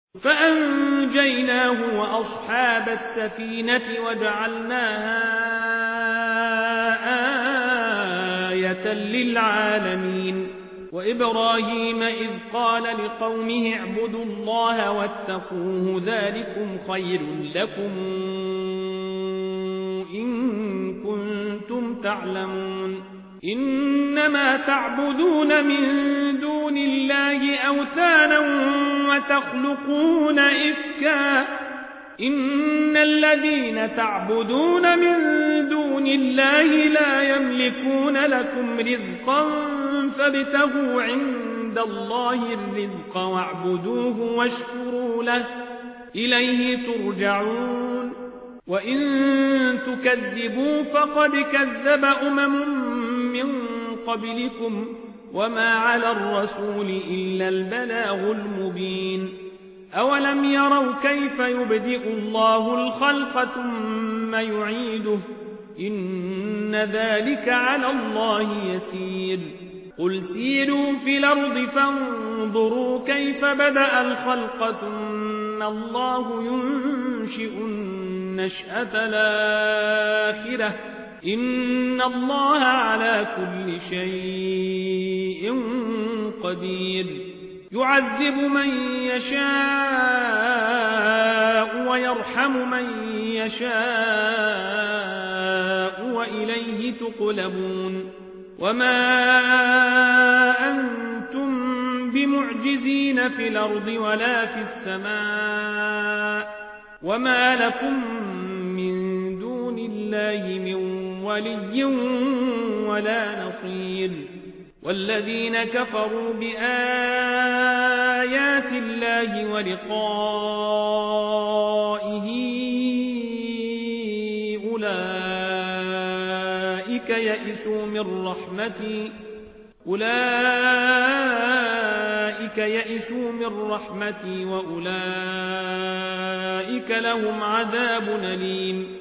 فأنجيناه وأصحاب السفينة وجعلناها آية للعالمين. وإبراهيم إذ قال لقومه اعبدوا الله واتقوه ذلكم خير لكم إن كنتم تعلمون. إنما تعبدون من دون الله أوثانا وتخلقون إفكا إن الذين تعبدون من دون الله لا يملكون لكم رزقا فابتغوا عند الله الرزق واعبدوه واشكروا له إليه ترجعون. وإن تكذبوا فقد كذب من قبلكم وما على الرسول إلا البلاغ المبين. أولم يروا كيف يبدئ الله الخلق ثم يعيده إن ذلك على الله يسير. قل سيروا في الأرض فانظروا كيف بدأ الخلق ثم الله ينشئ النشأة الآخرة إن الله على كل شيء قدير. يعذب من يشاء ويرحم من يشاء وإليه تقلبون. وما أنتم بمعجزين في الأرض ولا في السماء وما لكم من دون الله من ولي ولا نصير. والذين كفروا بآيات الله ولقائه أولئك يئسوا من رحمتي وأولئك لهم عذاب أليم.